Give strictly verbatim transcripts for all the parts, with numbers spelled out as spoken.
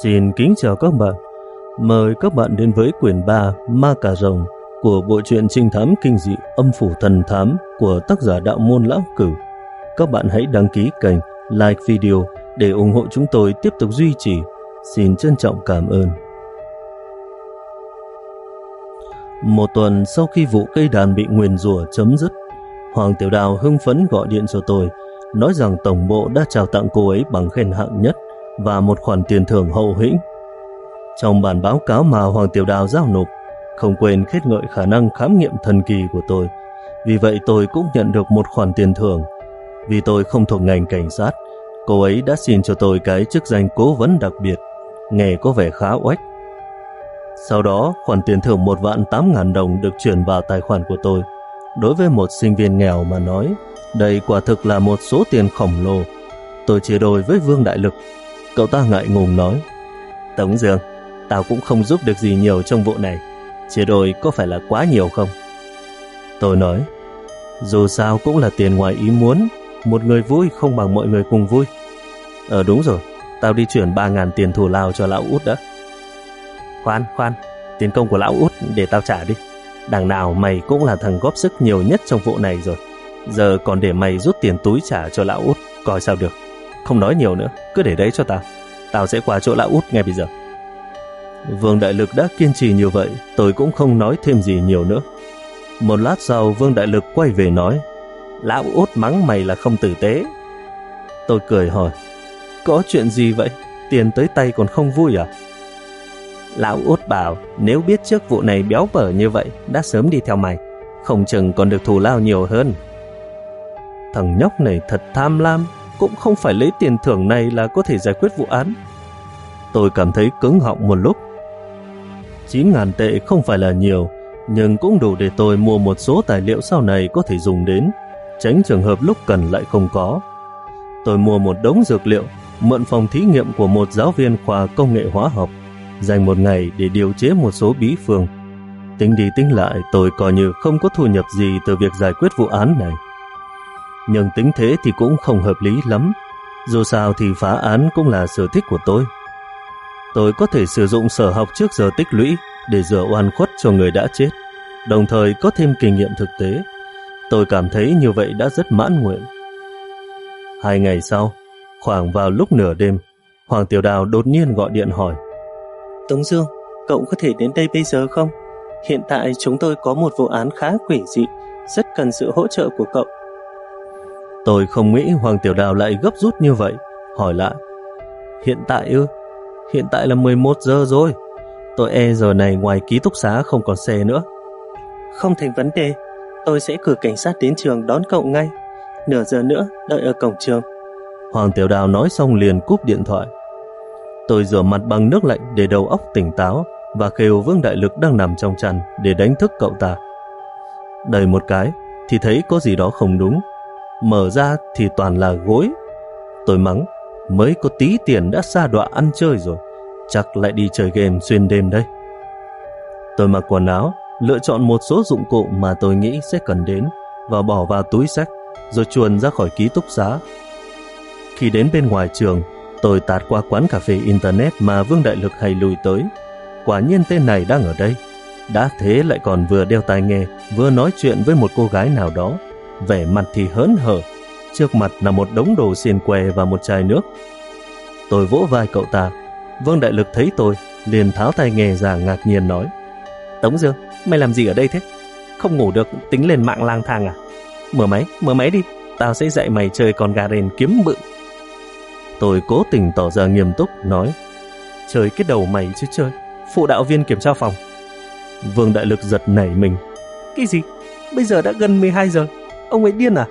Xin kính chào các bạn. Mời các bạn đến với quyển ba Ma Cà Rồng của bộ truyện trinh thám kinh dị Âm Phủ Thần Thám của tác giả Đạo Môn Lão Cửu. Các bạn hãy đăng ký kênh, like video để ủng hộ chúng tôi tiếp tục duy trì. Xin trân trọng cảm ơn. Một tuần sau khi vụ cây đàn bị nguyền rủa chấm dứt, Hoàng Tiểu Đào hưng phấn gọi điện cho tôi, nói rằng tổng bộ đã trao tặng cô ấy bằng khen hạng nhất và một khoản tiền thưởng hậu hĩnh. Trong bản báo cáo mà Hoàng Tiểu Đào giao nộp, không quên khen ngợi khả năng khám nghiệm thần kỳ của tôi. Vì vậy tôi cũng nhận được một khoản tiền thưởng. Vì tôi không thuộc ngành cảnh sát, cô ấy đã xin cho tôi cái chức danh cố vấn đặc biệt, nghe có vẻ khá oách. Sau đó, khoản tiền thưởng một vạn tám ngàn đồng được chuyển vào tài khoản của tôi. Đối với một sinh viên nghèo mà nói, đây quả thực là một số tiền khổng lồ. Tôi chia đôi với Vương Đại Lực. Cậu ta ngại ngùng nói: Tống Dương, tao cũng không giúp được gì nhiều trong vụ này, chia đôi có phải là quá nhiều không? Tôi nói: Dù sao cũng là tiền ngoài ý muốn, một người vui không bằng mọi người cùng vui. Ờ đúng rồi, tao đi chuyển ba ngàn tiền thù lao cho lão Út đã. Khoan, khoan, tiền công của lão Út để tao trả đi. Đằng nào mày cũng là thằng góp sức nhiều nhất trong vụ này rồi, giờ còn để mày rút tiền túi trả cho lão Út, coi sao được. Không nói nhiều nữa, cứ để đấy cho tao. Tao sẽ qua chỗ lão Út ngay bây giờ. Vương Đại Lực đã kiên trì như vậy, tôi cũng không nói thêm gì nhiều nữa. Một lát sau, Vương Đại Lực quay về nói: Lão Út mắng mày là không tử tế. Tôi cười hỏi: Có chuyện gì vậy? Tiền tới tay còn không vui à? Lão Út bảo nếu biết trước vụ này béo bở như vậy đã sớm đi theo mày, không chừng còn được thù lao nhiều hơn. Thằng nhóc này thật tham lam, cũng không phải lấy tiền thưởng này là có thể giải quyết vụ án. Tôi cảm thấy cứng họng một lúc. Chín ngàn tệ không phải là nhiều, nhưng cũng đủ để tôi mua một số tài liệu sau này có thể dùng đến, tránh trường hợp lúc cần lại không có. Tôi mua một đống dược liệu, mượn phòng thí nghiệm của một giáo viên khoa công nghệ hóa học, dành một ngày để điều chế một số bí phương. Tính đi tính lại, tôi coi như không có thu nhập gì từ việc giải quyết vụ án này. Nhưng tính thế thì cũng không hợp lý lắm. Dù sao thì phá án cũng là sở thích của tôi. Tôi có thể sử dụng sở học trước giờ tích lũy để rửa oan khuất cho người đã chết, đồng thời có thêm kinh nghiệm thực tế. Tôi cảm thấy như vậy đã rất mãn nguyện. Hai ngày sau, khoảng vào lúc nửa đêm, Hoàng Tiểu Đào đột nhiên gọi điện hỏi: Tống Dương, cậu có thể đến đây bây giờ không? Hiện tại chúng tôi có một vụ án khá quỷ dị, rất cần sự hỗ trợ của cậu. Tôi không nghĩ Hoàng Tiểu Đào lại gấp rút như vậy, hỏi lại: Hiện tại ư? Hiện tại là mười một giờ rồi. Tôi e giờ này ngoài ký túc xá không còn xe nữa. Không thành vấn đề, tôi sẽ cử cảnh sát đến trường đón cậu ngay. Nửa giờ nữa đợi ở cổng trường. Hoàng Tiểu Đào nói xong liền cúp điện thoại. Tôi rửa mặt bằng nước lạnh để đầu óc tỉnh táo và kêu Vương Đại Lực đang nằm trong chăn để đánh thức cậu ta. Đẩy một cái thì thấy có gì đó không đúng, mở ra thì toàn là gối. Tôi mắng: mới có tí tiền đã sa đọa ăn chơi rồi, chắc lại đi chơi game xuyên đêm đây. Tôi mặc quần áo, lựa chọn một số dụng cụ mà tôi nghĩ sẽ cần đến và bỏ vào túi xách, rồi chuồn ra khỏi ký túc xá. Khi đến bên ngoài trường, tôi tạt qua quán cà phê internet mà Vương Đại Lực hay lui tới. Quả nhiên tên này đang ở đây. Đã thế lại còn vừa đeo tai nghe, vừa nói chuyện với một cô gái nào đó, vẻ mặt thì hớn hở. Trước mặt là một đống đồ xiên que và một chai nước. Tôi vỗ vai cậu ta. Vương Đại Lực thấy tôi liền tháo tai nghe ra, ngạc nhiên nói: Tống Dương, mày làm gì ở đây thế? Không ngủ được tính lên mạng lang thang à? Mở máy, mở máy đi, tao sẽ dạy mày chơi con gà rền kiếm bự. Tôi cố tình tỏ ra nghiêm túc nói: Chơi cái đầu mày chứ chơi, phụ đạo viên kiểm tra phòng. Vương Đại Lực giật nảy mình: Cái gì? Bây giờ đã gần mười hai giờ, ông ấy điên à?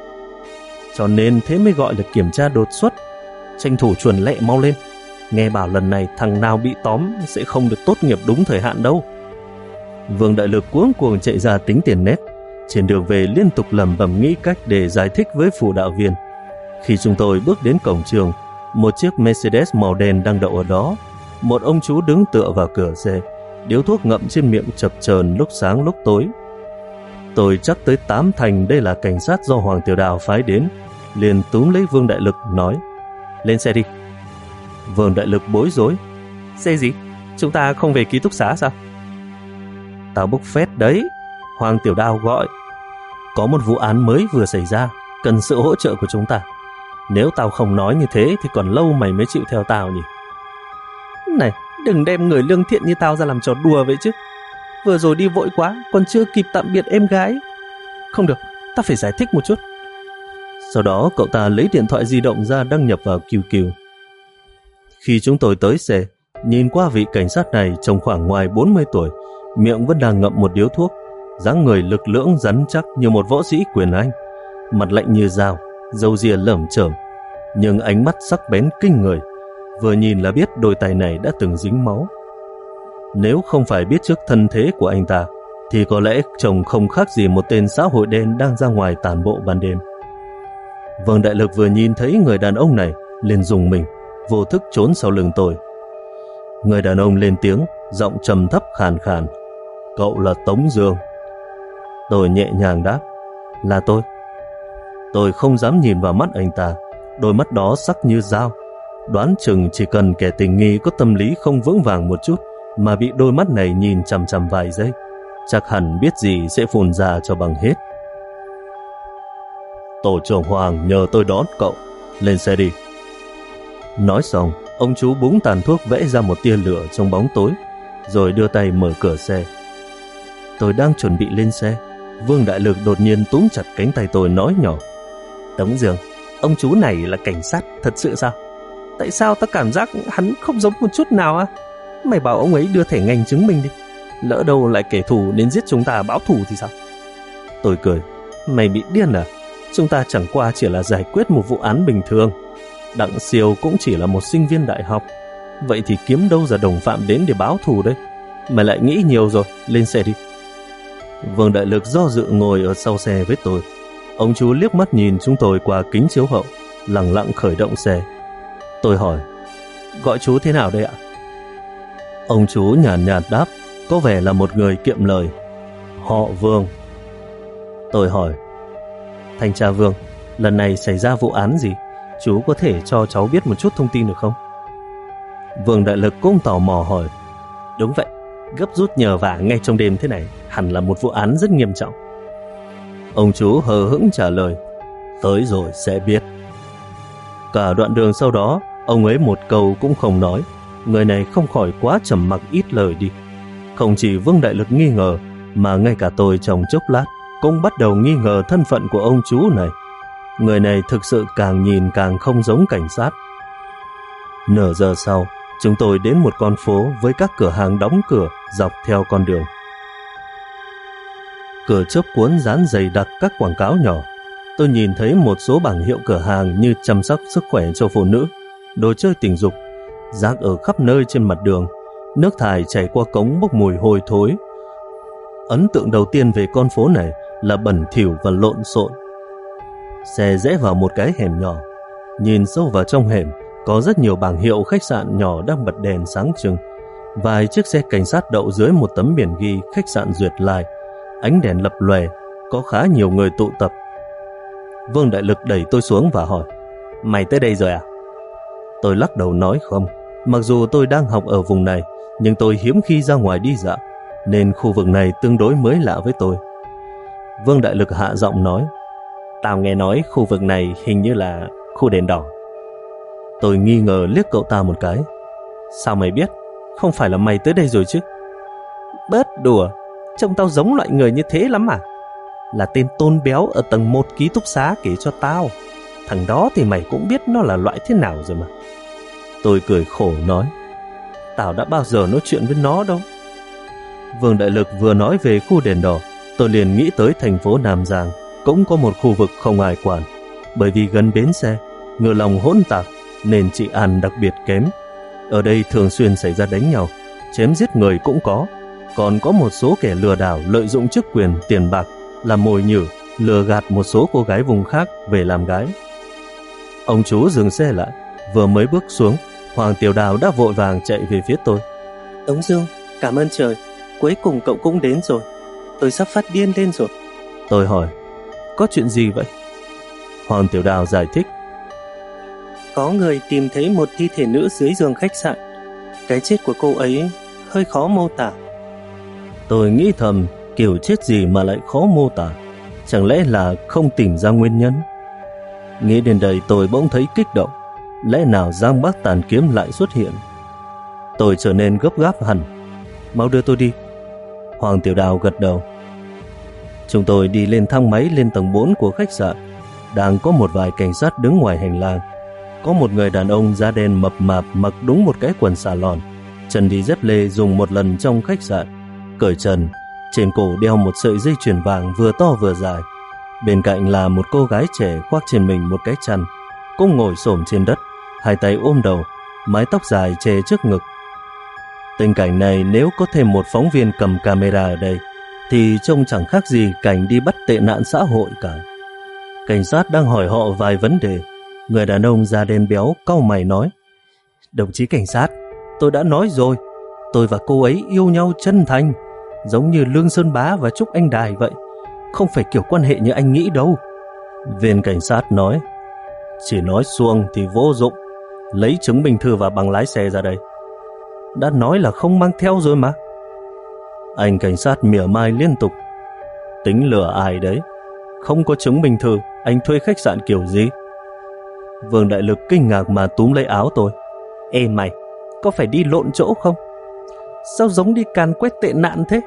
Cho nên thế mới gọi là kiểm tra đột xuất. Tranh thủ chuồn lẹ mau lên, nghe bảo lần này thằng nào bị tóm sẽ không được tốt nghiệp đúng thời hạn đâu. Vương Đại Lực cuống cuồng chạy ra tính tiền nét. Trên đường về liên tục lẩm bẩm nghĩ cách để giải thích với phụ đạo viên. Khi chúng tôi bước đến cổng trường, một chiếc Mercedes màu đen đang đậu ở đó. Một ông chú đứng tựa vào cửa xe, điếu thuốc ngậm trên miệng chập chờn lúc sáng lúc tối. Tôi chắc tới tám thành đây là cảnh sát do Hoàng Tiểu Đào phái đến, liền túm lấy Vương Đại Lực nói: Lên xe đi. Vương Đại Lực bối rối: Xe gì? Chúng ta không về ký túc xá sao? Tao bốc phét đấy. Hoàng Tiểu Đao gọi. Có một vụ án mới vừa xảy ra, cần sự hỗ trợ của chúng ta. Nếu tao không nói như thế thì còn lâu mày mới chịu theo tao nhỉ? Này, đừng đem người lương thiện như tao ra làm trò đùa vậy chứ. Vừa rồi đi vội quá, còn chưa kịp tạm biệt em gái. Không được, ta phải giải thích một chút. Sau đó cậu ta lấy điện thoại di động ra đăng nhập vào Q Q. Khi chúng tôi tới xe, nhìn qua vị cảnh sát này trông khoảng ngoài bốn mươi tuổi, miệng vẫn đang ngậm một điếu thuốc, dáng người lực lưỡng rắn chắc như một võ sĩ quyền Anh, mặt lạnh như dao, râu ria lởm chởm, nhưng ánh mắt sắc bén kinh người, vừa nhìn là biết đôi tay này đã từng dính máu. Nếu không phải biết trước thân thế của anh ta, thì có lẽ trông không khác gì một tên xã hội đen đang ra ngoài tản bộ ban đêm. Vương Đại Lực vừa nhìn thấy người đàn ông này, liền rùng mình, vô thức trốn sau lưng tôi. Người đàn ông lên tiếng, giọng trầm thấp khàn khàn. Cậu là Tống Dương. Tôi nhẹ nhàng đáp, là tôi. Tôi không dám nhìn vào mắt anh ta, đôi mắt đó sắc như dao. Đoán chừng chỉ cần kẻ tình nghi có tâm lý không vững vàng một chút mà bị đôi mắt này nhìn chằm chằm vài giây, chắc hẳn biết gì sẽ phun ra cho bằng hết. Tổ trưởng Hoàng nhờ tôi đón cậu, lên xe đi. Nói xong, ông chú búng tàn thuốc vẽ ra một tia lửa trong bóng tối, rồi đưa tay mở cửa xe. Tôi đang chuẩn bị lên xe, Vương Đại Lực đột nhiên túm chặt cánh tay tôi nói nhỏ. Tống Dương, ông chú này là cảnh sát thật sự sao? Tại sao ta cảm giác hắn không giống một chút nào á? Mày bảo ông ấy đưa thẻ ngành chứng minh đi, lỡ đâu lại kẻ thù đến giết chúng ta báo thù thì sao? Tôi cười, mày bị điên à? Chúng ta chẳng qua chỉ là giải quyết một vụ án bình thường. Đặng Siêu cũng chỉ là một sinh viên đại học, vậy thì kiếm đâu ra đồng phạm đến để báo thù đấy? Mày lại nghĩ nhiều rồi, lên xe đi. Vương Đại Lực do dự ngồi ở sau xe với tôi. Ông chú liếc mắt nhìn chúng tôi qua kính chiếu hậu, lặng lặng khởi động xe. Tôi hỏi, gọi chú thế nào đây ạ? Ông chú nhàn nhạt đáp, có vẻ là một người kiệm lời. Họ Vương. Tôi hỏi, thanh tra Vương, lần này xảy ra vụ án gì? Chú có thể cho cháu biết một chút thông tin được không? Vương Đại Lực cũng tò mò hỏi. Đúng vậy, gấp rút nhờ vả ngay trong đêm thế này, hẳn là một vụ án rất nghiêm trọng. Ông chú hờ hững trả lời, tới rồi sẽ biết. Cả đoạn đường sau đó, ông ấy một câu cũng không nói. Người này không khỏi quá trầm mặc ít lời đi. Không chỉ Vương Đại Lực nghi ngờ, mà ngay cả tôi trong chốc lát cũng bắt đầu nghi ngờ thân phận của ông chú này. Người này thực sự càng nhìn càng không giống cảnh sát. Nửa giờ sau, chúng tôi đến một con phố với các cửa hàng đóng cửa dọc theo con đường. Cửa chớp cuốn dán dày đặc các quảng cáo nhỏ. Tôi nhìn thấy một số bảng hiệu cửa hàng như chăm sóc sức khỏe cho phụ nữ, đồ chơi tình dục, rác ở khắp nơi trên mặt đường, nước thải chảy qua cống bốc mùi hôi thối. Ấn tượng đầu tiên về con phố này là bẩn thỉu và lộn xộn. Xe rẽ vào một cái hẻm nhỏ. Nhìn sâu vào trong hẻm, có rất nhiều bảng hiệu khách sạn nhỏ đang bật đèn sáng trưng. Vài chiếc xe cảnh sát đậu dưới một tấm biển ghi khách sạn Duyệt Lai. Ánh đèn lập lòe, có khá nhiều người tụ tập. Vương Đại Lực đẩy tôi xuống và hỏi, mày tới đây rồi à? Tôi lắc đầu nói không. Mặc dù tôi đang học ở vùng này, nhưng tôi hiếm khi ra ngoài đi dạo, nên khu vực này tương đối mới lạ với tôi. Vương Đại Lực hạ giọng nói, tao nghe nói khu vực này hình như là khu đèn đỏ. Tôi nghi ngờ liếc cậu ta một cái. Sao mày biết? Không phải là mày tới đây rồi chứ? Bớt đùa, trông tao giống loại người như thế lắm à? Là tên Tôn Béo ở tầng một ký túc xá kể cho tao. Thằng đó thì mày cũng biết nó là loại thế nào rồi mà. Tôi cười khổ nói, tao đã bao giờ nói chuyện với nó đâu. Vương Đại Lực vừa nói về khu đèn đỏ, tôi liền nghĩ tới thành phố Nam Giang cũng có một khu vực không ai quản. Bởi vì gần bến xe, ngựa lòng hỗn tạp nên trị an đặc biệt kém. Ở đây thường xuyên xảy ra đánh nhau, chém giết người cũng có. Còn có một số kẻ lừa đảo lợi dụng chức quyền, tiền bạc làm mồi nhử, lừa gạt một số cô gái vùng khác về làm gái. Ông chú dừng xe lại, vừa mới bước xuống, Hoàng Tiểu Đào đã vội vàng chạy về phía tôi. Tống Dương, cảm ơn trời, cuối cùng cậu cũng đến rồi. Tôi sắp phát điên lên rồi. Tôi hỏi, có chuyện gì vậy? Hoàng Tiểu Đào giải thích, có người tìm thấy một thi thể nữ dưới giường khách sạn. cái chết của cô ấy hơi khó mô tả. Tôi nghĩ thầm, kiểu chết gì mà lại khó mô tả? Chẳng lẽ là không tìm ra nguyên nhân? Nghĩ đến đây tôi bỗng thấy kích động. Lẽ nào Giang Bắc Tàn Kiếm lại xuất hiện? Tôi trở nên gấp gáp hẳn. Mau đưa tôi đi. Hoàng Tiểu Đào gật đầu. Chúng tôi đi lên thang máy lên tầng bốn của khách sạn. Đang có một vài cảnh sát đứng ngoài hành lang. Có một người đàn ông da đen mập mạp mặc đúng một cái quần xà lòn, chân đi dép lê dùng một lần trong khách sạn, cởi trần, trên cổ đeo một sợi dây chuyền vàng vừa to vừa dài. Bên cạnh là một cô gái trẻ khoác trên mình một cái chăn, cũng ngồi xổm trên đất, hai tay ôm đầu, mái tóc dài che trước ngực. Tình cảnh này nếu có thêm một phóng viên cầm camera ở đây thì trông chẳng khác gì cảnh đi bắt tệ nạn xã hội cả. Cảnh sát đang hỏi họ vài vấn đề. Người đàn ông da đen béo cau mày nói: Đồng chí cảnh sát, tôi đã nói rồi, tôi và cô ấy yêu nhau chân thành, giống như Lương Sơn Bá và Trúc Anh Đài vậy, không phải kiểu quan hệ như anh nghĩ đâu. Viên cảnh sát nói: Chỉ nói suông thì vô dụng, lấy chứng minh thư và bằng lái xe ra đây. Đã nói là không mang theo rồi mà. Anh cảnh sát mỉa mai liên tục: Tính lừa ai đấy? Không có chứng minh thư, anh thuê khách sạn kiểu gì? Vương Đại Lực kinh ngạc mà túm lấy áo tôi: Ê mày, có phải đi lộn chỗ không? Sao giống đi càn quét tệ nạn thế?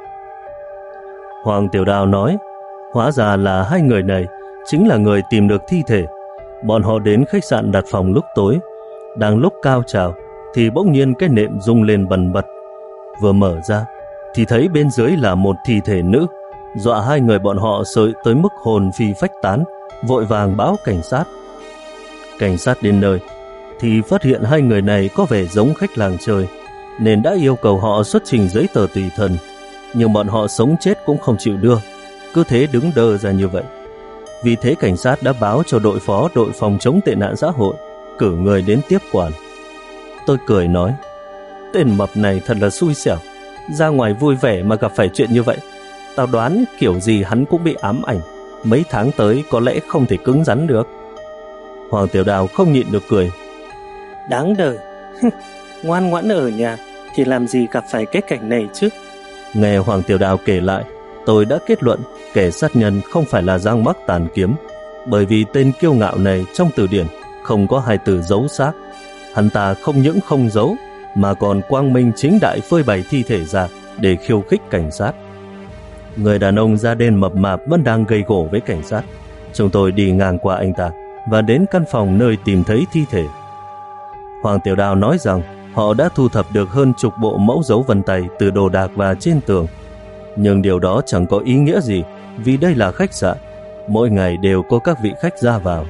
Hoàng Tiểu Đào nói: Hóa ra là hai người này chính là người tìm được thi thể. Bọn họ đến khách sạn đặt phòng lúc tối. Đang lúc cao trào thì bỗng nhiên cái nệm rung lên bần bật. Vừa mở ra thì thấy bên dưới là một thi thể nữ, dọa hai người bọn họ sợ tới mức hồn phi phách tán, vội vàng báo cảnh sát. Cảnh sát đến nơi thì phát hiện hai người này có vẻ giống khách làng chơi, nên đã yêu cầu họ xuất trình giấy tờ tùy thân. Nhưng bọn họ sống chết cũng không chịu đưa, cứ thế đứng đơ ra như vậy. Vì thế cảnh sát đã báo cho đội phó đội phòng chống tệ nạn xã hội cử người đến tiếp quản. Tôi cười nói: Tên mập này thật là xui xẻo, ra ngoài vui vẻ mà gặp phải chuyện như vậy. Tao đoán kiểu gì hắn cũng bị ám ảnh, mấy tháng tới có lẽ không thể cứng rắn được. Hoàng Tiểu Đào không nhịn được cười: Đáng đời, ngoan ngoãn ở nhà thì làm gì gặp phải cái cảnh này chứ. Nghe Hoàng Tiểu Đào kể lại, tôi đã kết luận kẻ sát nhân không phải là Giang Bắc Tàn Kiếm, bởi vì tên kiêu ngạo này trong từ điển không có hai từ giấu xác. Hắn ta không những không giấu mà còn quang minh chính đại phơi bày thi thể ra để khiêu khích cảnh sát. Người đàn ông da đen mập mạp vẫn đang gây gổ với cảnh sát. Chúng tôi đi ngang qua anh ta và đến căn phòng nơi tìm thấy thi thể. Hoàng Tiểu Đào nói rằng họ đã thu thập được hơn chục bộ mẫu dấu vân tay từ đồ đạc và trên tường. Nhưng điều đó chẳng có ý nghĩa gì, vì đây là khách sạn, mỗi ngày đều có các vị khách ra vào.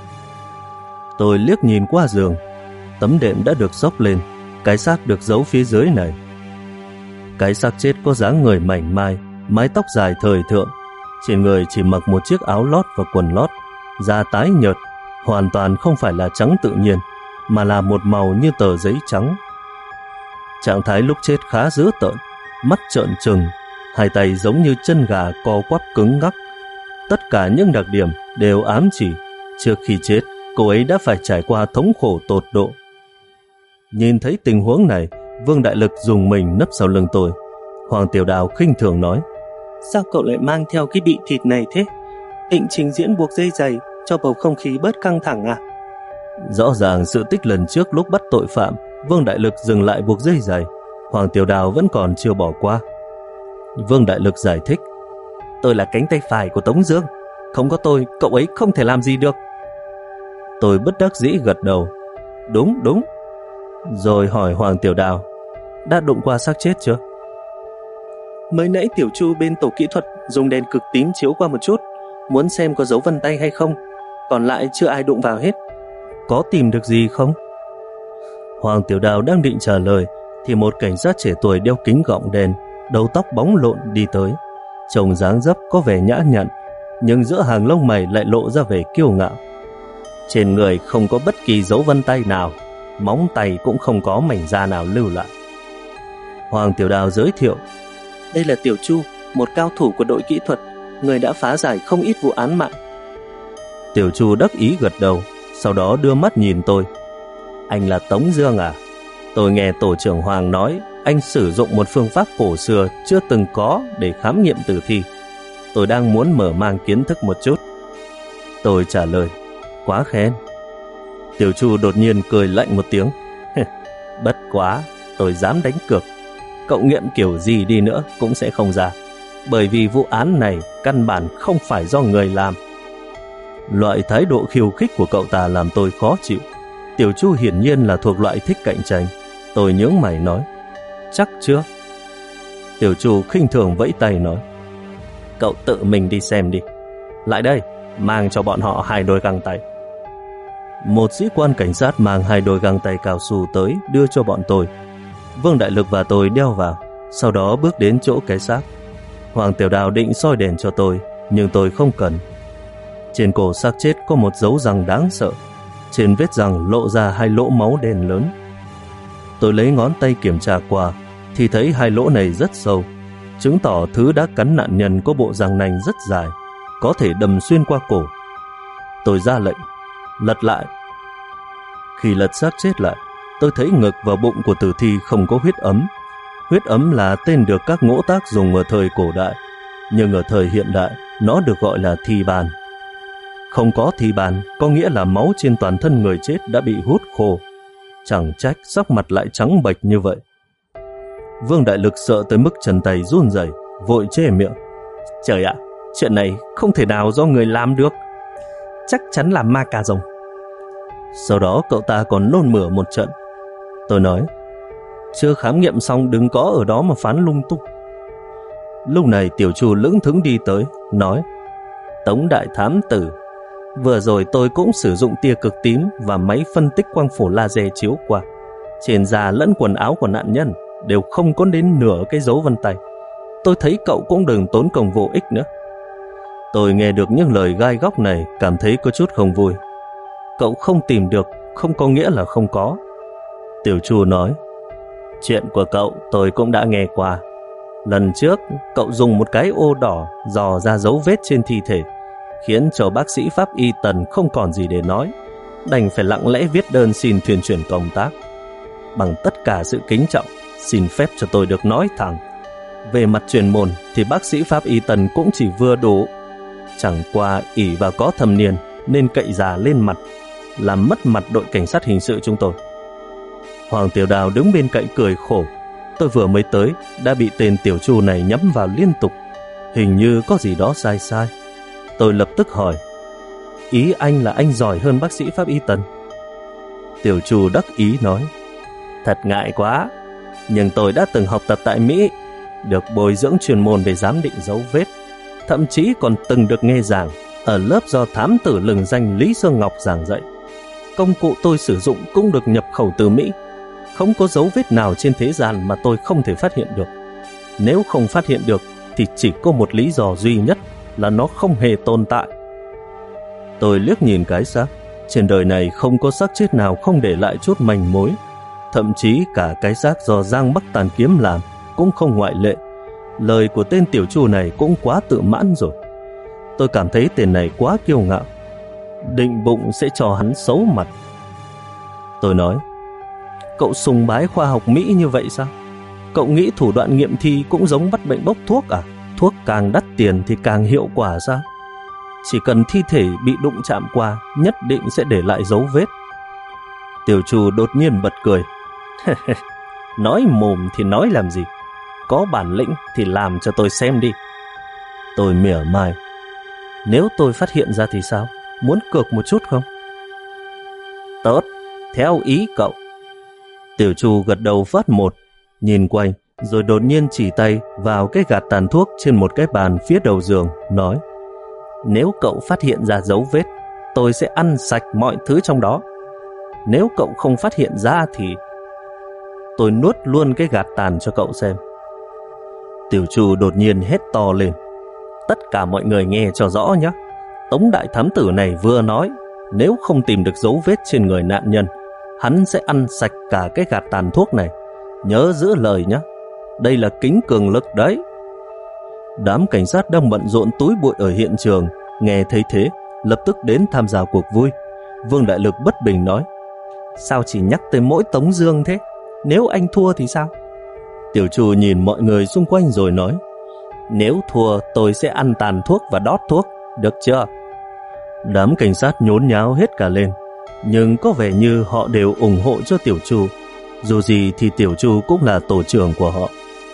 Tôi liếc nhìn qua giường, tấm đệm đã được xốc lên, cái xác được giấu phía dưới này. Cái xác chết có dáng người mảnh mai, mái tóc dài thời thượng, trên người chỉ mặc một chiếc áo lót và quần lót, da tái nhợt, hoàn toàn không phải là trắng tự nhiên, mà là một màu như tờ giấy trắng. Trạng thái lúc chết khá dữ tợn, mắt trợn trừng, hai tay giống như chân gà co quắp cứng ngắc. Tất cả những đặc điểm đều ám chỉ trước khi chết cô ấy đã phải trải qua thống khổ tột độ. Nhìn thấy tình huống này, Vương Đại Lực dùng mình nấp sau lưng tôi. Hoàng Tiểu Đào khinh thường nói: Sao cậu lại mang theo cái bị thịt này thế? Định trình diễn buộc dây giày cho bầu không khí bớt căng thẳng à? Rõ ràng sự tích lần trước lúc bắt tội phạm, Vương Đại Lực dừng lại buộc dây giày, Hoàng Tiểu Đào vẫn còn chưa bỏ qua. Vương Đại Lực giải thích: Tôi là cánh tay phải của Tống Dương, không có tôi cậu ấy không thể làm gì được. Tôi bất đắc dĩ gật đầu: Đúng đúng. Rồi hỏi Hoàng Tiểu Đào: Đã đụng qua xác chết chưa? Mới nãy Tiểu Chu bên tổ kỹ thuật dùng đèn cực tím chiếu qua một chút, muốn xem có dấu vân tay hay không, còn lại chưa ai đụng vào hết. Có tìm được gì không? Hoàng Tiểu Đào đang định trả lời thì một cảnh sát trẻ tuổi đeo kính gọng đèn, đầu tóc bóng lộn đi tới. Trông dáng dấp có vẻ nhã nhặn, nhưng giữa hàng lông mày lại lộ ra vẻ kiêu ngạo. Trên người không có bất kỳ dấu vân tay nào, móng tay cũng không có mảnh da nào lưu lại. Hoàng Tiểu Đào giới thiệu: Đây là Tiểu Chu, một cao thủ của đội kỹ thuật, người đã phá giải không ít vụ án mạng. Tiểu Chu đắc ý gật đầu, sau đó đưa mắt nhìn tôi: Anh là Tống Dương à? Tôi nghe tổ trưởng Hoàng nói anh sử dụng một phương pháp cổ xưa chưa từng có để khám nghiệm tử thi. Tôi đang muốn mở mang kiến thức một chút. Tôi trả lời, quá khen. Tiểu Chu đột nhiên cười lạnh một tiếng. Bất quá, tôi dám đánh cược, cậu nghiệm kiểu gì đi nữa cũng sẽ không ra, bởi vì vụ án này căn bản không phải do người làm. Loại thái độ khiêu khích của cậu ta làm tôi khó chịu. Tiểu Chu hiển nhiên là thuộc loại thích cạnh tranh. Tôi nhướng mày nói, chắc chưa? Tiểu Chu khinh thường vẫy tay nói, cậu tự mình đi xem đi. Lại đây, mang cho bọn họ hai đôi găng tay. Một sĩ quan cảnh sát mang hai đôi găng tay cao su tới đưa cho bọn tôi. Vương Đại Lực và tôi đeo vào, sau đó bước đến chỗ cái xác. Hoàng Tiểu Đào định soi đèn cho tôi, nhưng tôi không cần. Trên cổ xác chết có một dấu răng đáng sợ. Trên vết răng lộ ra hai lỗ máu đen lớn. Tôi lấy ngón tay kiểm tra qua thì thấy hai lỗ này rất sâu, chứng tỏ thứ đã cắn nạn nhân có bộ răng nanh rất dài, có thể đâm xuyên qua cổ. Tôi ra lệnh, lật lại. Khi lật xác chết lại, tôi thấy ngực và bụng của tử thi không có huyết ấm. Huyết ấm là tên được các ngỗ tác dùng ở thời cổ đại, nhưng ở thời hiện đại nó được gọi là thi ban. Không có thi ban có nghĩa là máu trên toàn thân người chết đã bị hút khô. Chẳng trách sắc mặt lại trắng bệch như vậy. Vương Đại Lực sợ tới mức chân tay run rẩy, vội chê miệng, trời ạ, chuyện này không thể nào do người làm được, chắc chắn là ma cà rồng. Sau đó cậu ta còn nôn mửa một trận. Tôi nói, chưa khám nghiệm xong đừng có ở đó mà phán lung tung. Lúc này Tiểu Chu lững thững đi tới, nói, Tống đại thám tử, vừa rồi tôi cũng sử dụng tia cực tím và máy phân tích quang phổ laser chiếu qua. Trên da lẫn quần áo của nạn nhân đều không có đến nửa cái dấu vân tay. Tôi thấy cậu cũng đừng tốn công vô ích nữa. Tôi nghe được những lời gai góc này cảm thấy có chút không vui. Cậu không tìm được không có nghĩa là không có. Tiểu Chu nói, chuyện của cậu tôi cũng đã nghe qua. Lần trước cậu dùng một cái ô đỏ dò ra dấu vết trên thi thể, khiến cho bác sĩ pháp y Tần không còn gì để nói, đành phải lặng lẽ viết đơn xin thuyền chuyển công tác. Bằng tất cả sự kính trọng, xin phép cho tôi được nói thẳng, về mặt chuyên môn thì bác sĩ pháp y Tần cũng chỉ vừa đủ. Chẳng qua ỷ và có thâm niên nên cậy già lên mặt, làm mất mặt đội cảnh sát hình sự chúng tôi. Hoàng Tiểu Đào đứng bên cạnh cười khổ. Tôi vừa mới tới đã bị tên Tiểu Chu này nhắm vào liên tục, hình như có gì đó sai sai. Tôi lập tức hỏi, ý anh là anh giỏi hơn bác sĩ pháp y Tần? Tiểu Chu đắc ý nói, thật ngại quá, nhưng tôi đã từng học tập tại Mỹ, được bồi dưỡng chuyên môn về giám định dấu vết, thậm chí còn từng được nghe giảng ở lớp do thám tử lừng danh Lý Sương Ngọc giảng dạy. Công cụ tôi sử dụng cũng được nhập khẩu từ Mỹ. Không có dấu vết nào trên thế gian mà tôi không thể phát hiện được. Nếu không phát hiện được thì chỉ có một lý do duy nhất là nó không hề tồn tại. Tôi liếc nhìn cái xác. Trên đời này không có xác chết nào không để lại chút manh mối. Thậm chí cả cái xác do Giang Bắc Tàn Kiếm làm cũng không ngoại lệ. Lời của tên Tiểu Chu này cũng quá tự mãn rồi. Tôi cảm thấy tên này quá kiêu ngạo, định bụng sẽ cho hắn xấu mặt. Tôi nói, cậu sùng bái khoa học Mỹ như vậy sao? Cậu nghĩ thủ đoạn nghiệm thi cũng giống bắt bệnh bốc thuốc à? Thuốc càng đắt tiền thì càng hiệu quả sao? Chỉ cần thi thể bị đụng chạm qua, nhất định sẽ để lại dấu vết. Tiểu Chu đột nhiên bật cười. Nói mồm thì nói làm gì? Có bản lĩnh thì làm cho tôi xem đi. Tôi mỉa mai, nếu tôi phát hiện ra thì sao? Muốn cược một chút không? Tốt, theo ý cậu. Tiểu Chu gật đầu phát một, nhìn quanh, rồi đột nhiên chỉ tay vào cái gạt tàn thuốc trên một cái bàn phía đầu giường, nói, nếu cậu phát hiện ra dấu vết, tôi sẽ ăn sạch mọi thứ trong đó. Nếu cậu không phát hiện ra thì tôi nuốt luôn cái gạt tàn cho cậu xem. Tiểu Chu đột nhiên hét to lên, tất cả mọi người nghe cho rõ nhé. Tống đại thám tử này vừa nói, nếu không tìm được dấu vết trên người nạn nhân, hắn sẽ ăn sạch cả cái gạt tàn thuốc này. Nhớ giữ lời nhé, đây là kính cường lực đấy. Đám cảnh sát đang bận rộn túi bụi ở hiện trường, nghe thấy thế, lập tức đến tham gia cuộc vui. Vương Đại Lực bất bình nói, sao chỉ nhắc tới mỗi Tống Dương thế? Nếu anh thua thì sao? Tiểu Chu nhìn mọi người xung quanh rồi nói, nếu thua tôi sẽ ăn tàn thuốc và đót thuốc, được chưa? Đám cảnh sát nhốn nháo hết cả lên, nhưng có vẻ như họ đều ủng hộ cho Tiểu Chu. Dù gì thì Tiểu Chu cũng là tổ trưởng của họ.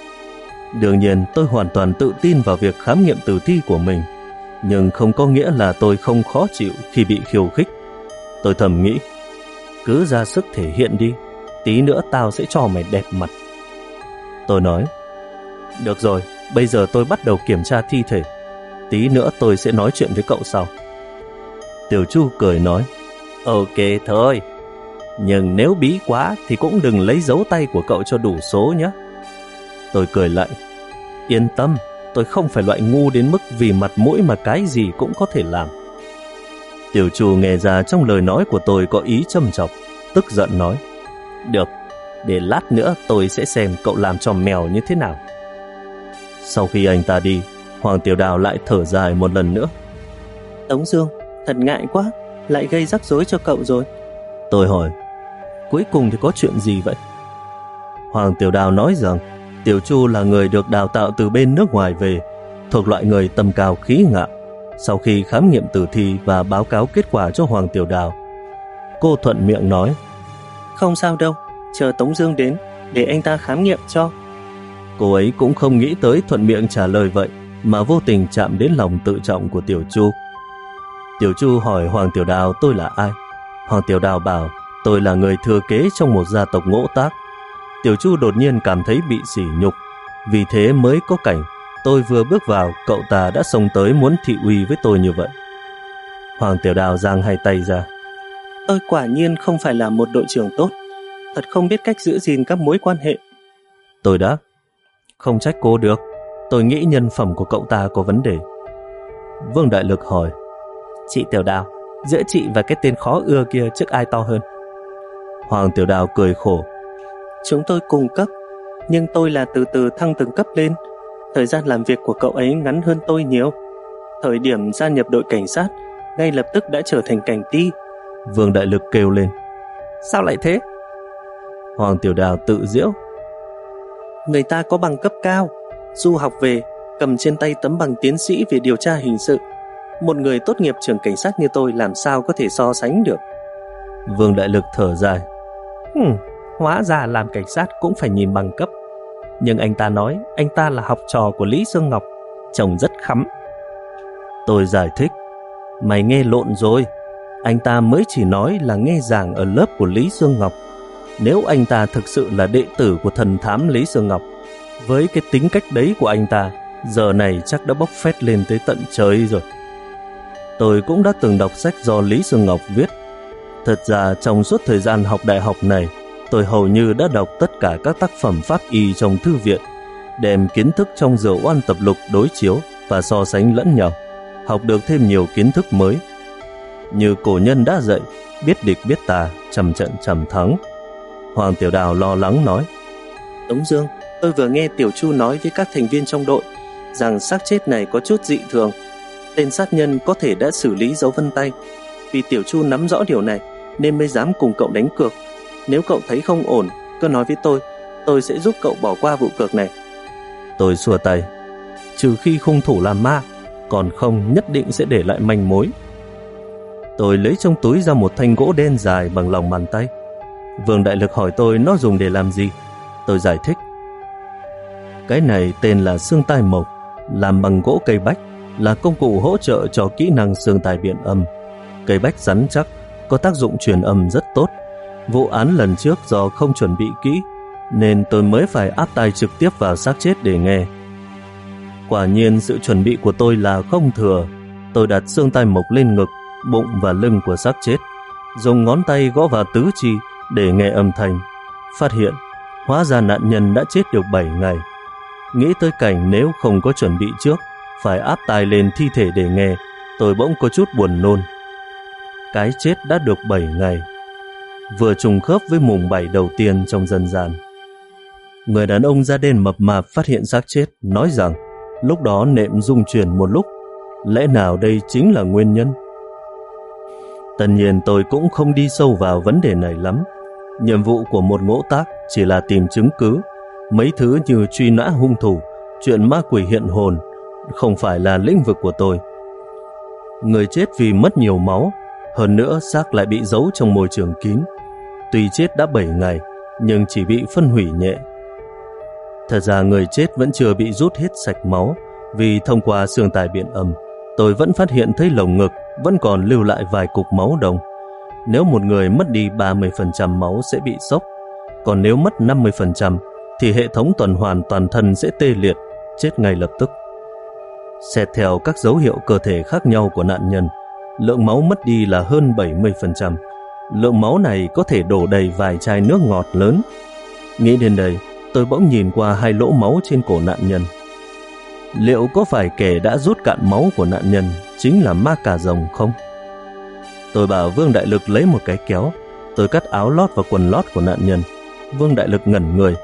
Đương nhiên tôi hoàn toàn tự tin vào việc khám nghiệm tử thi của mình, nhưng không có nghĩa là tôi không khó chịu khi bị khiêu khích. Tôi thầm nghĩ, cứ ra sức thể hiện đi, tí nữa tao sẽ cho mày đẹp mặt. Tôi nói, được rồi, bây giờ tôi bắt đầu kiểm tra thi thể, tí nữa tôi sẽ nói chuyện với cậu sau. Tiểu Chu cười nói, ok thôi, nhưng nếu bí quá thì cũng đừng lấy dấu tay của cậu cho đủ số nhé. Tôi cười lại, yên tâm, tôi không phải loại ngu đến mức vì mặt mũi mà cái gì cũng có thể làm. Tiểu Chu nghe ra trong lời nói của tôi có ý châm chọc, tức giận nói, được, để lát nữa tôi sẽ xem cậu làm trò mèo như thế nào. Sau khi anh ta đi, Hoàng Tiểu Đào lại thở dài một lần nữa. Tống Dương, thật ngại quá, lại gây rắc rối cho cậu rồi. Tôi hỏi, cuối cùng thì có chuyện gì vậy? Hoàng Tiểu Đào nói rằng Tiểu Chu là người được đào tạo từ bên nước ngoài về, thuộc loại người tầm cao khí ngạo. Sau khi khám nghiệm tử thi và báo cáo kết quả cho Hoàng Tiểu Đào, cô thuận miệng nói, không sao đâu, chờ Tống Dương đến để anh ta khám nghiệm cho. Cô ấy cũng không nghĩ tới thuận miệng trả lời vậy mà vô tình chạm đến lòng tự trọng của Tiểu Chu. Tiểu Chu hỏi Hoàng Tiểu Đào tôi là ai. Hoàng Tiểu Đào bảo tôi là người thừa kế trong một gia tộc Ngỗ Tác. Tiểu Chu đột nhiên cảm thấy bị sỉ nhục, vì thế mới có cảnh tôi vừa bước vào, cậu ta đã xông tới muốn thị uy với tôi như vậy. Hoàng Tiểu Đào giang hai tay ra, tôi quả nhiên không phải là một đội trưởng tốt, thật không biết cách giữ gìn các mối quan hệ. Tôi đáp, không trách cô được, tôi nghĩ nhân phẩm của cậu ta có vấn đề. Vương Đại Lực hỏi, chị Tiểu Đào, giữa chị và cái tên khó ưa kia trước ai to hơn? Hoàng Tiểu Đào cười khổ, chúng tôi cùng cấp, nhưng tôi là từ từ thăng từng cấp lên. Thời gian làm việc của cậu ấy ngắn hơn tôi nhiều. Thời điểm gia nhập đội cảnh sát, ngay lập tức đã trở thành cảnh ti. Vương Đại Lực kêu lên, sao lại thế? Hoàng Tiểu Đào tự giễu, người ta có bằng cấp cao, du học về, cầm trên tay tấm bằng tiến sĩ về điều tra hình sự. Một người tốt nghiệp trường cảnh sát như tôi làm sao có thể so sánh được. Vương Đại Lực thở dài, Hừm, hóa ra làm cảnh sát cũng phải nhìn bằng cấp. Nhưng anh ta nói anh ta là học trò của Lý Sương Ngọc, trông rất khắm. Tôi giải thích, mày nghe lộn rồi, anh ta mới chỉ nói là nghe giảng ở lớp của Lý Sương Ngọc. Nếu anh ta thực sự là đệ tử của thần thám Lý Sương Ngọc, với cái tính cách đấy của anh ta, giờ này chắc đã bốc phét lên tới tận trời rồi. Tôi cũng đã từng đọc sách do Lý Sương Ngọc viết. Thật ra trong suốt thời gian học đại học này, tôi hầu như đã đọc tất cả các tác phẩm pháp y trong thư viện, đem kiến thức trong Dược Oan Tập Lục đối chiếu và so sánh lẫn nhau, học được thêm nhiều kiến thức mới. Như cổ nhân đã dạy, biết địch biết tà, trăm trận trăm thắng. Hoàng Tiểu Đào lo lắng nói, Tống Dương, tôi vừa nghe Tiểu Chu nói với các thành viên trong đội rằng xác chết này có chút dị thường. Tên sát nhân có thể đã xử lý dấu vân tay. Vì Tiểu Chu nắm rõ điều này nên mới dám cùng cậu đánh cược. Nếu cậu thấy không ổn, cứ nói với tôi, tôi sẽ giúp cậu bỏ qua vụ cược này. Tôi xua tay, trừ khi hung thủ là ma, còn không nhất định sẽ để lại manh mối. Tôi lấy trong túi ra một thanh gỗ đen dài bằng lòng bàn tay. Vương Đại Lực hỏi tôi nó dùng để làm gì. Tôi giải thích, cái này tên là xương tai mộc, làm bằng gỗ cây bách, là công cụ hỗ trợ cho kỹ năng xương tai biện âm. Cây bách rắn chắc, có tác dụng truyền âm rất tốt. Vụ án lần trước do không chuẩn bị kỹ nên tôi mới phải áp tai trực tiếp vào xác chết để nghe. Quả nhiên sự chuẩn bị của tôi là không thừa. Tôi đặt xương tai mộc lên ngực, bụng và lưng của xác chết, dùng ngón tay gõ vào tứ chi để nghe âm thanh. Phát hiện hóa ra nạn nhân đã chết được bảy ngày. Nghĩ tới cảnh nếu không có chuẩn bị trước, phải áp tai lên thi thể để nghe, tôi bỗng có chút buồn nôn. Cái chết đã được bảy ngày, vừa trùng khớp với mùng bảy đầu tiên trong dân gian. Người đàn ông da đen mập mạp phát hiện xác chết, nói rằng lúc đó nệm rung chuyển một lúc. Lẽ nào đây chính là nguyên nhân? Tất nhiên tôi cũng không đi sâu vào vấn đề này lắm. Nhiệm vụ của một ngỗ tác chỉ là tìm chứng cứ. Mấy thứ như truy nã hung thủ, chuyện ma quỷ hiện hồn không phải là lĩnh vực của tôi. Người chết vì mất nhiều máu, hơn nữa xác lại bị giấu trong môi trường kín. Tuy chết đã bảy ngày, nhưng chỉ bị phân hủy nhẹ. Thật ra người chết vẫn chưa bị rút hết sạch máu, vì thông qua xương tài biện âm, tôi vẫn phát hiện thấy lồng ngực vẫn còn lưu lại vài cục máu đồng. Nếu một người mất đi ba mươi phần trăm máu sẽ bị sốc, còn nếu mất năm mươi phần trăm thì hệ thống tuần hoàn toàn thân sẽ tê liệt, chết ngay lập tức. Xét theo các dấu hiệu cơ thể khác nhau của nạn nhân, lượng máu mất đi là hơn bảy mươi phần trăm. Lượng máu này có thể đổ đầy vài chai nước ngọt lớn. Nghĩ đến đây, tôi bỗng nhìn qua hai lỗ máu trên cổ nạn nhân. Liệu có phải kẻ đã rút cạn máu của nạn nhân chính là ma cà rồng không? Tôi bảo Vương Đại Lực lấy một cái kéo. Tôi cắt áo lót và quần lót của nạn nhân. Vương Đại Lực ngẩn người.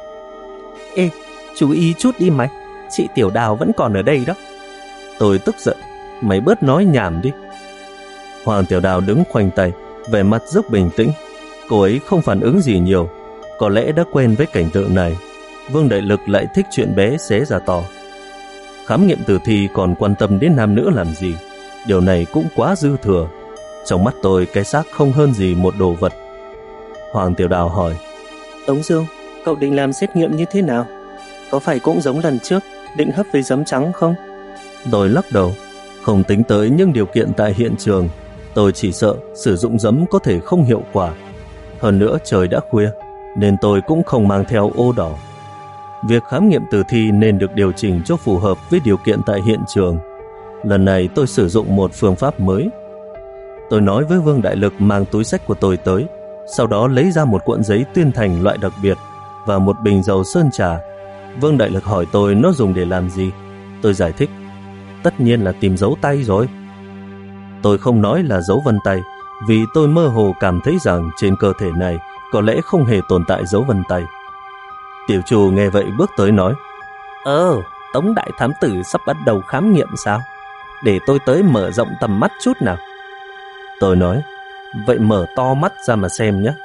Ê, chú ý chút đi mày, chị Tiểu Đào vẫn còn ở đây đó. Tôi tức giận. Mày bớt nói nhảm đi. Hoàng Tiểu Đào đứng khoanh tay, vẻ mặt rất bình tĩnh. Cô ấy không phản ứng gì nhiều, có lẽ đã quen với cảnh tượng này. Vương Đại Lực lại thích chuyện bé xé ra to. Khám nghiệm tử thi còn quan tâm đến nam nữ làm gì? Điều này cũng quá dư thừa. Trong mắt tôi, cái xác không hơn gì một đồ vật. Hoàng Tiểu Đào hỏi: Tống Dương, cậu định làm xét nghiệm như thế nào? Có phải cũng giống lần trước, định hấp với giấm trắng không? Tôi lắc đầu. Không tính tới những điều kiện tại hiện trường, tôi chỉ sợ sử dụng giấm có thể không hiệu quả. Hơn nữa trời đã khuya, nên tôi cũng không mang theo ô đỏ. Việc khám nghiệm tử thi nên được điều chỉnh cho phù hợp với điều kiện tại hiện trường. Lần này tôi sử dụng một phương pháp mới. Tôi nói với Vương Đại Lực mang túi xách của tôi tới, sau đó lấy ra một cuộn giấy tuyên thành loại đặc biệt và một bình dầu sơn trà. Vương Đại Lực hỏi tôi nó dùng để làm gì. Tôi giải thích: tất nhiên là tìm dấu tay rồi. Tôi không nói là dấu vân tay, vì tôi mơ hồ cảm thấy rằng trên cơ thể này có lẽ không hề tồn tại dấu vân tay. Tiểu Chu nghe vậy bước tới nói: Ờ, Tống đại thám tử sắp bắt đầu khám nghiệm sao? Để tôi tới mở rộng tầm mắt chút nào. Tôi nói: vậy mở to mắt ra mà xem nhé.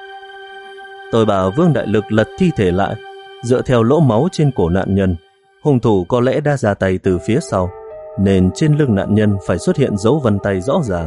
Tôi bảo Vương Đại Lực lật thi thể lại. Dựa theo lỗ máu trên cổ nạn nhân, hung thủ có lẽ đã ra tay từ phía sau, nên trên lưng nạn nhân phải xuất hiện dấu vân tay rõ ràng.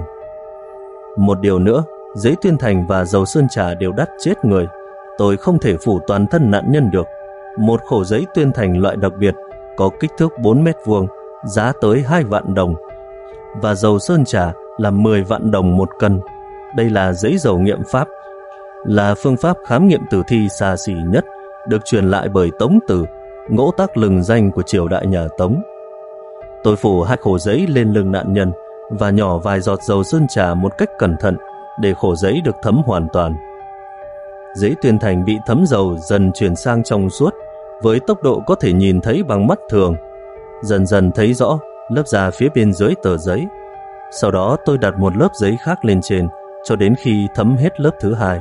Một điều nữa, giấy tuyên thành và dầu sơn trà đều đắt chết người. Tôi không thể phủ toàn thân nạn nhân được. Một khổ giấy tuyên thành loại đặc biệt có kích thước bốn mét vuông, giá tới hai vạn đồng, và dầu sơn trà là mười vạn đồng một cân. Đây là giấy dầu nghiệm pháp, là phương pháp khám nghiệm tử thi xa xỉ nhất, được truyền lại bởi Tống Tử, ngỗ tác lừng danh của triều đại nhà Tống. Tôi phủ hai khổ giấy lên lưng nạn nhân và nhỏ vài giọt dầu sơn trà một cách cẩn thận để khổ giấy được thấm hoàn toàn. Giấy tuyên thành bị thấm dầu dần chuyển sang trong suốt với tốc độ có thể nhìn thấy bằng mắt thường. Dần dần thấy rõ lớp da phía bên dưới tờ giấy. Sau đó tôi đặt một lớp giấy khác lên trên cho đến khi thấm hết lớp thứ hai.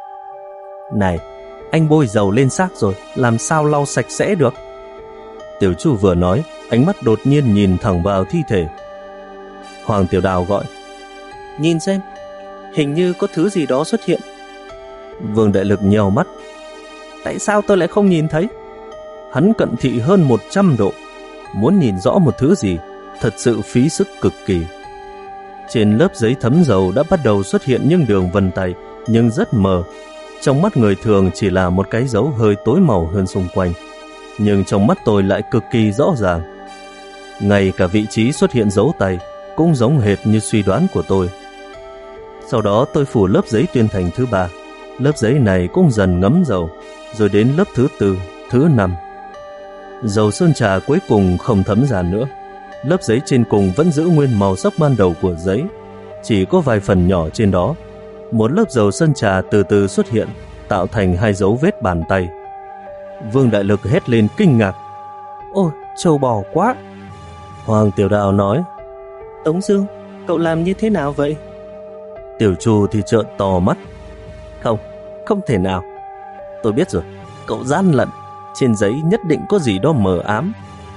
Này, anh bôi dầu lên xác rồi, làm sao lau sạch sẽ được? Tiểu Chu vừa nói, ánh mắt đột nhiên nhìn thẳng vào thi thể. Hoàng Tiểu Đào gọi: Nhìn xem, hình như có thứ gì đó xuất hiện. Vương Đại Lực nheo mắt: Tại sao tôi lại không nhìn thấy? Hắn cận thị hơn một trăm độ, muốn nhìn rõ một thứ gì thật sự phí sức cực kỳ. Trên lớp giấy thấm dầu đã bắt đầu xuất hiện những đường vân tay, nhưng rất mờ. Trong mắt người thường chỉ là một cái dấu hơi tối màu hơn xung quanh, nhưng trong mắt tôi lại cực kỳ rõ ràng. Ngay cả vị trí xuất hiện dấu tay cũng giống hệt như suy đoán của tôi. Sau đó tôi phủ lớp giấy tuyên thành thứ ba. Lớp giấy này cũng dần ngấm dầu, rồi đến lớp thứ tư, thứ năm. Dầu sơn trà cuối cùng không thấm ra nữa. Lớp giấy trên cùng vẫn giữ nguyên màu sắc ban đầu của giấy, chỉ có vài phần nhỏ trên đó. Một lớp dầu sơn trà từ từ xuất hiện, tạo thành hai dấu vết bàn tay. Vương Đại Lực hét lên kinh ngạc: Ôi, trâu bò quá! Hoàng Tiểu Đào nói: Tống Dương, cậu làm như thế nào vậy? Tiểu Chu thì trợn to mắt: Không, không thể nào. Tôi biết rồi, cậu gian lận. Trên giấy nhất định có gì đó mờ ám.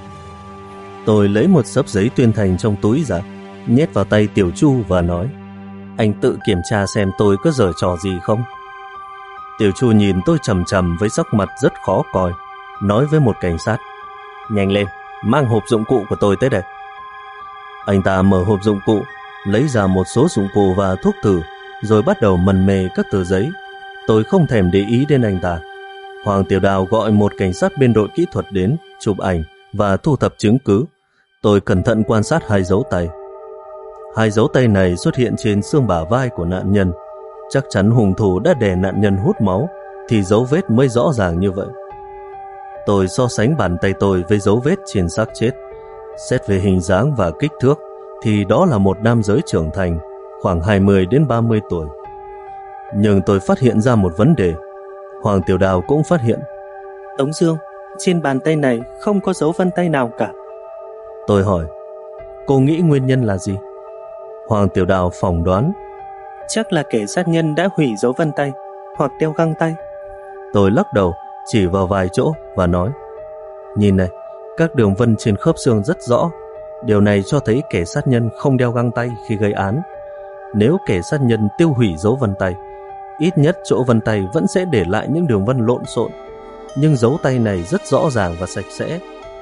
Tôi lấy một xấp giấy tuyên thành trong túi ra, nhét vào tay Tiểu Chu và nói: Anh tự kiểm tra xem tôi có giở trò gì không. Tiểu Chu nhìn tôi chằm chằm với sắc mặt rất khó coi, nói với một cảnh sát: Nhanh lên, mang hộp dụng cụ của tôi tới đây. Anh ta mở hộp dụng cụ, lấy ra một số dụng cụ và thuốc thử, rồi bắt đầu mần mê các tờ giấy. Tôi không thèm để ý đến anh ta. Hoàng Tiểu Đào gọi một cảnh sát bên đội kỹ thuật đến chụp ảnh và thu thập chứng cứ. Tôi cẩn thận quan sát hai dấu tay. Hai dấu tay này xuất hiện trên xương bả vai của nạn nhân. Chắc chắn hung thủ đã đè nạn nhân hút máu, thì dấu vết mới rõ ràng như vậy. Tôi so sánh bàn tay tôi với dấu vết trên xác chết. Xét về hình dáng và kích thước thì đó là một nam giới trưởng thành, khoảng hai mươi đến ba mươi tuổi. Nhưng tôi phát hiện ra một vấn đề. Hoàng Tiểu Đào cũng phát hiện. Tống Dương, trên bàn tay này không có dấu vân tay nào cả. Tôi hỏi, cô nghĩ nguyên nhân là gì? Hoàng Tiểu Đào phỏng đoán, chắc là kẻ sát nhân đã hủy dấu vân tay hoặc đeo găng tay. Tôi lắc đầu, chỉ vào vài chỗ và nói, nhìn này, các đường vân trên khớp xương rất rõ. Điều này cho thấy kẻ sát nhân không đeo găng tay khi gây án. Nếu kẻ sát nhân tiêu hủy dấu vân tay, ít nhất chỗ vân tay vẫn sẽ để lại những đường vân lộn xộn, nhưng dấu tay này rất rõ ràng và sạch sẽ.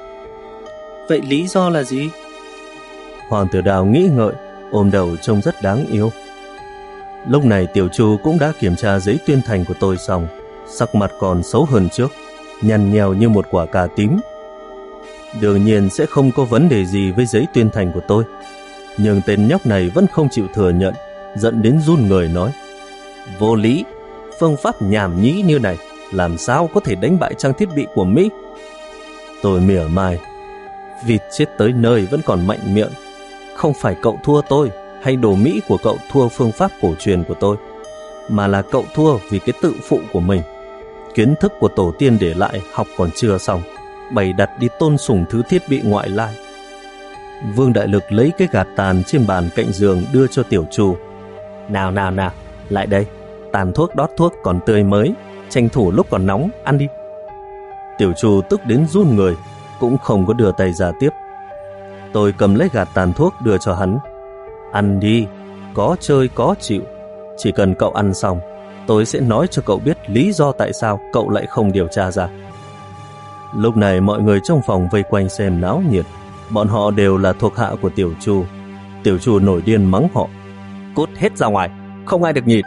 Vậy lý do là gì? Hoàng Tiểu Đào nghĩ ngợi, ôm đầu trông rất đáng yêu. Lúc này Tiểu Chu cũng đã kiểm tra giấy tuyên thành của tôi xong, sắc mặt còn xấu hơn trước, nhăn nhèo như một quả cà tím. Đương nhiên sẽ không có vấn đề gì với giấy tuyên thành của tôi, nhưng tên nhóc này vẫn không chịu thừa nhận, giận đến run người nói, vô lý, phương pháp nhảm nhí như này làm sao có thể đánh bại trang thiết bị của Mỹ? Tôi mỉa mai, vịt chết tới nơi vẫn còn mạnh miệng. Không phải cậu thua tôi hay đồ Mỹ của cậu thua phương pháp cổ truyền của tôi, mà là cậu thua vì cái tự phụ của mình. Kiến thức của tổ tiên để lại học còn chưa xong, bày đặt đi tôn sùng thứ thiết bị ngoại lai. Vương Đại Lực lấy cái gạt tàn trên bàn cạnh giường đưa cho Tiểu Chu. Nào nào nào, lại đây, tàn thuốc đót thuốc còn tươi mới, tranh thủ lúc còn nóng, ăn đi. Tiểu Chu tức đến run người, cũng không có đưa tay ra tiếp. Tôi cầm lấy gạt tàn thuốc đưa cho hắn. Ăn đi, có chơi có chịu. Chỉ cần cậu ăn xong, tôi sẽ nói cho cậu biết lý do tại sao cậu lại không điều tra ra. Lúc này mọi người trong phòng vây quanh xem náo nhiệt. Bọn họ đều là thuộc hạ của Tiểu Chu. Tiểu Chu nổi điên mắng họ, cút hết ra ngoài, không ai được nhìn.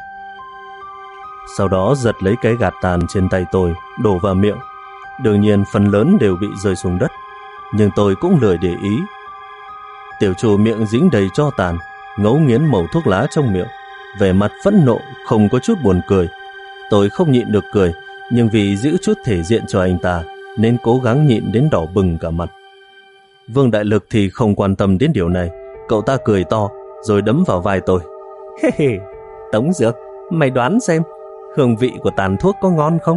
Sau đó giật lấy cái gạt tàn trên tay tôi, đổ vào miệng. Đương nhiên phần lớn đều bị rơi xuống đất, nhưng tôi cũng lười để ý. Tiểu Chu miệng dính đầy tro tàn, ngấu nghiến mẩu thuốc lá trong miệng, vẻ mặt phẫn nộ, không có chút buồn cười. Tôi không nhịn được cười, nhưng vì giữ chút thể diện cho anh ta nên cố gắng nhịn đến đỏ bừng cả mặt. Vương Đại Lực thì không quan tâm đến điều này. Cậu ta cười to rồi đấm vào vai tôi. Hê hê, Tống Dược, mày đoán xem hương vị của tàn thuốc có ngon không?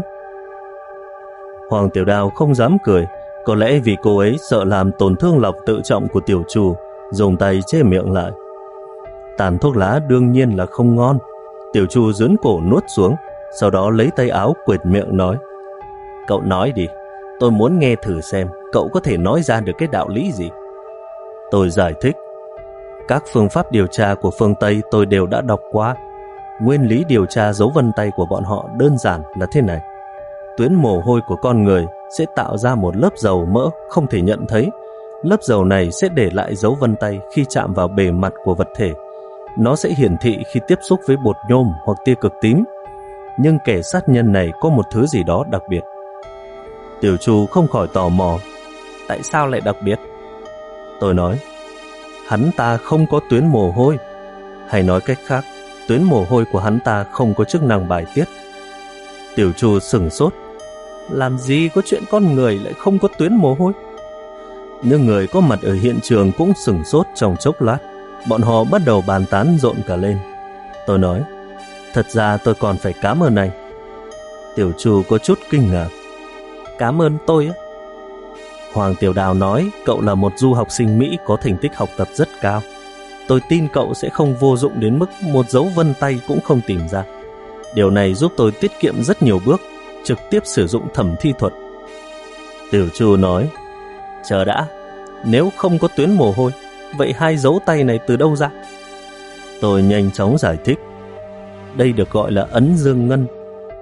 Hoàng Tiểu Đào không dám cười, có lẽ vì cô ấy sợ làm tổn thương lòng tự trọng của Tiểu Chu, dùng tay che miệng lại. Tàn thuốc lá đương nhiên là không ngon. Tiểu Chu dướn cổ nuốt xuống, sau đó lấy tay áo quệt miệng nói, cậu nói đi, tôi muốn nghe thử xem cậu có thể nói ra được cái đạo lý gì. Tôi giải thích, các phương pháp điều tra của phương Tây tôi đều đã đọc qua. Nguyên lý điều tra dấu vân tay của bọn họ đơn giản là thế này. Tuyến mồ hôi của con người sẽ tạo ra một lớp dầu mỡ không thể nhận thấy. Lớp dầu này sẽ để lại dấu vân tay khi chạm vào bề mặt của vật thể. Nó sẽ hiển thị khi tiếp xúc với bột nhôm hoặc tia cực tím. Nhưng kẻ sát nhân này có một thứ gì đó đặc biệt. Tiểu Chu không khỏi tò mò, tại sao lại đặc biệt? Tôi nói, hắn ta không có tuyến mồ hôi. Hay nói cách khác, tuyến mồ hôi của hắn ta không có chức năng bài tiết. Tiểu Chu sửng sốt, làm gì có chuyện con người lại không có tuyến mồ hôi? Nhưng người có mặt ở hiện trường cũng sửng sốt trong chốc lát. Bọn họ bắt đầu bàn tán rộn cả lên. Tôi nói, thật ra tôi còn phải cảm ơn anh. Tiểu Chu có chút kinh ngạc. Cảm ơn tôi á? Hoàng Tiểu Đào nói, cậu là một du học sinh Mỹ có thành tích học tập rất cao. Tôi tin cậu sẽ không vô dụng đến mức một dấu vân tay cũng không tìm ra. Điều này giúp tôi tiết kiệm rất nhiều bước, trực tiếp sử dụng thẩm thi thuật. Tiểu Chu nói, chờ đã, nếu không có tuyến mồ hôi, vậy hai dấu tay này từ đâu ra? Tôi nhanh chóng giải thích, đây được gọi là ấn dương ngân.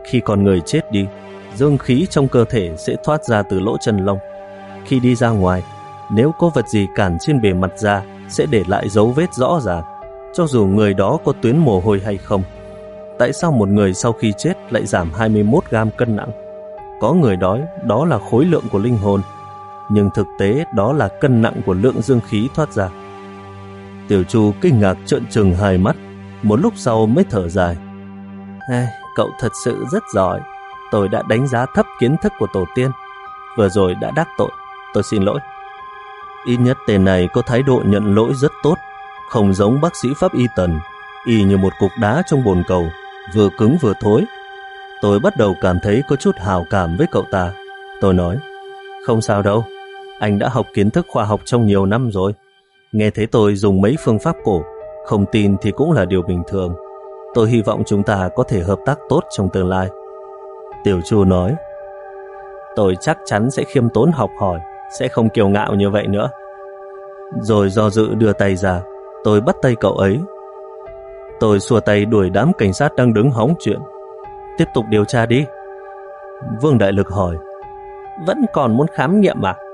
Khi con người chết đi, dương khí trong cơ thể sẽ thoát ra từ lỗ chân lông. Khi đi ra ngoài, nếu có vật gì cản trên bề mặt da sẽ để lại dấu vết rõ ràng, cho dù người đó có tuyến mồ hôi hay không. Tại sao một người sau khi chết lại giảm hai mươi mốt gam cân nặng? Có người nói đó là khối lượng của linh hồn, nhưng thực tế đó là cân nặng của lượng dương khí thoát ra. Tiểu Chu kinh ngạc trợn trừng hai mắt, một lúc sau mới thở dài. Hey, cậu thật sự rất giỏi. Tôi đã đánh giá thấp kiến thức của tổ tiên, vừa rồi đã đắc tội, tôi xin lỗi. Ít nhất tên này có thái độ nhận lỗi rất tốt, không giống bác sĩ pháp y Tần, y như một cục đá trong bồn cầu, vừa cứng vừa thối. Tôi bắt đầu cảm thấy có chút hào cảm với cậu ta. Tôi nói, không sao đâu, anh đã học kiến thức khoa học trong nhiều năm rồi. Nghe thấy tôi dùng mấy phương pháp cổ, không tin thì cũng là điều bình thường. Tôi hy vọng chúng ta có thể hợp tác tốt trong tương lai. Tiểu Chu nói, tôi chắc chắn sẽ khiêm tốn học hỏi, sẽ không kiêu ngạo như vậy nữa. Rồi do dự đưa tay ra, tôi bắt tay cậu ấy. Tôi xua tay đuổi đám cảnh sát đang đứng hóng chuyện. Tiếp tục điều tra đi. Vương Đại Lực hỏi, vẫn còn muốn khám nghiệm à?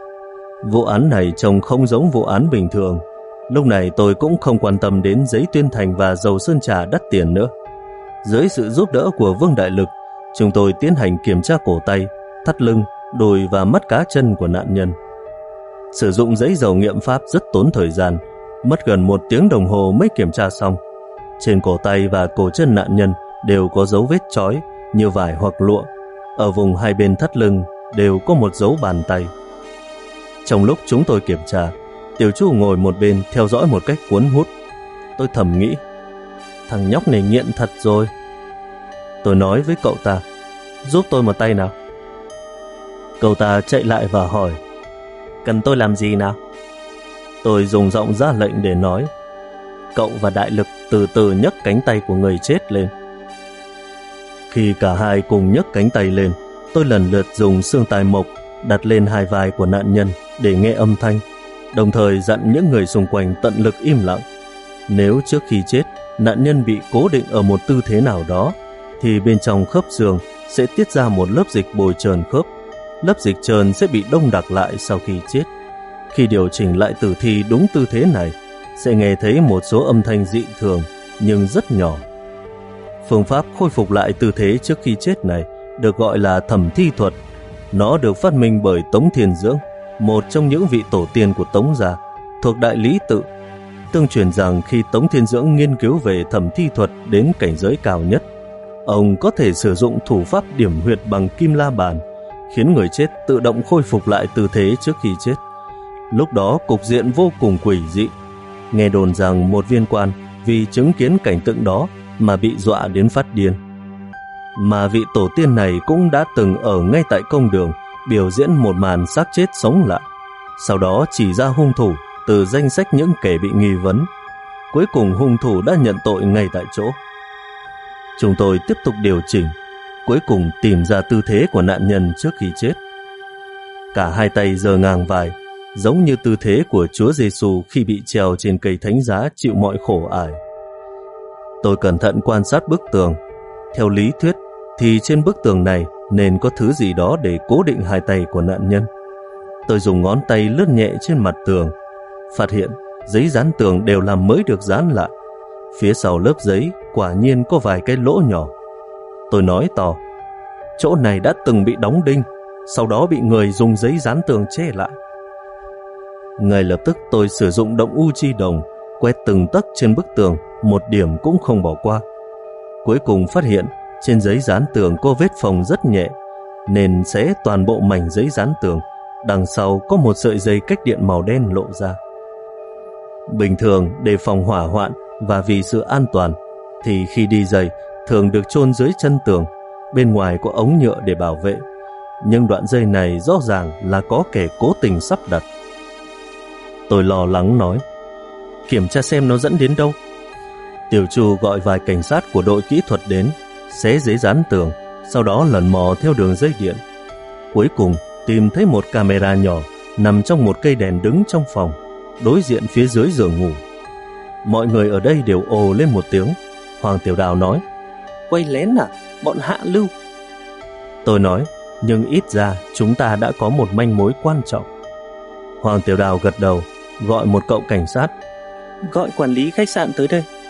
Vụ án này trông không giống vụ án bình thường. Lúc này tôi cũng không quan tâm đến giấy tuyên thành và dầu sơn trà đắt tiền nữa. Dưới sự giúp đỡ của Vương Đại Lực, chúng tôi tiến hành kiểm tra cổ tay, thắt lưng, đùi và mắt cá chân của nạn nhân. Sử dụng giấy dầu nghiệm pháp rất tốn thời gian, mất gần một tiếng đồng hồ mới kiểm tra xong. Trên cổ tay và cổ chân nạn nhân đều có dấu vết chói như vải hoặc lụa. Ở vùng hai bên thắt lưng đều có một dấu bàn tay. Trong lúc chúng tôi kiểm tra, Tiểu Chu ngồi một bên theo dõi một cách cuốn hút. Tôi thầm nghĩ, thằng nhóc này nghiện thật rồi. Tôi nói với cậu ta, giúp tôi một tay nào. Cậu ta chạy lại và hỏi, cần tôi làm gì nào? Tôi dùng giọng ra lệnh để nói, cậu và Đại Lực từ từ nhấc cánh tay của người chết lên. Khi cả hai cùng nhấc cánh tay lên, tôi lần lượt dùng xương tài mộc đặt lên hai vai của nạn nhân để nghe âm thanh, đồng thời dặn những người xung quanh tận lực im lặng. Nếu trước khi chết, nạn nhân bị cố định ở một tư thế nào đó, thì bên trong khớp xương sẽ tiết ra một lớp dịch bồi trơn khớp. Lớp dịch trơn sẽ bị đông đặc lại sau khi chết. Khi điều chỉnh lại tử thi đúng tư thế này, sẽ nghe thấy một số âm thanh dị thường, nhưng rất nhỏ. Phương pháp khôi phục lại tư thế trước khi chết này được gọi là thẩm thi thuật. Nó được phát minh bởi Tống Thiên Dưỡng, một trong những vị tổ tiên của Tống gia, thuộc Đại Lý Tự. Tương truyền rằng khi Tống Thiên Dưỡng nghiên cứu về thẩm thi thuật đến cảnh giới cao nhất, ông có thể sử dụng thủ pháp điểm huyệt bằng kim la bàn, khiến người chết tự động khôi phục lại tư thế trước khi chết. Lúc đó cục diện vô cùng quỷ dị. Nghe đồn rằng một viên quan vì chứng kiến cảnh tượng đó mà bị dọa đến phát điên. Mà vị tổ tiên này cũng đã từng ở ngay tại công đường biểu diễn một màn xác chết sống lại, sau đó chỉ ra hung thủ từ danh sách những kẻ bị nghi vấn. Cuối cùng hung thủ đã nhận tội ngay tại chỗ. Chúng tôi tiếp tục điều chỉnh, cuối cùng tìm ra tư thế của nạn nhân trước khi chết. Cả hai tay giơ ngang vai, giống như tư thế của Chúa Giêsu khi bị treo trên cây thánh giá chịu mọi khổ ải. Tôi cẩn thận quan sát bức tường. Theo lý thuyết thì trên bức tường này nên có thứ gì đó để cố định hai tay của nạn nhân. Tôi dùng ngón tay lướt nhẹ trên mặt tường, phát hiện giấy dán tường đều làm mới được dán lại. Phía sau lớp giấy quả nhiên có vài cái lỗ nhỏ. Tôi nói to, chỗ này đã từng bị đóng đinh, sau đó bị người dùng giấy dán tường che lại. Ngay lập tức tôi sử dụng động u chi đồng, quét từng tấc trên bức tường, một điểm cũng không bỏ qua. Cuối cùng phát hiện trên giấy dán tường có vết phồng rất nhẹ, nên xé toàn bộ mảnh giấy dán tường. Đằng sau có một sợi dây cách điện màu đen lộ ra. Bình thường để phòng hỏa hoạn và vì sự an toàn, thì khi đi giày thường được chôn dưới chân tường, bên ngoài có ống nhựa để bảo vệ. Nhưng đoạn dây này rõ ràng là có kẻ cố tình sắp đặt. Tôi lo lắng nói, kiểm tra xem nó dẫn đến đâu. Tiểu Chu gọi vài cảnh sát của đội kỹ thuật đến, xé giấy dán tường, sau đó lần mò theo đường dây điện. Cuối cùng tìm thấy một camera nhỏ nằm trong một cây đèn đứng trong phòng, đối diện phía dưới giường ngủ. Mọi người ở đây đều ồ lên một tiếng. Hoàng Tiểu Đào nói, quay lén à, bọn hạ lưu. Tôi nói, nhưng ít ra chúng ta đã có một manh mối quan trọng. Hoàng Tiểu Đào gật đầu, gọi một cậu cảnh sát. Gọi quản lý khách sạn tới đây.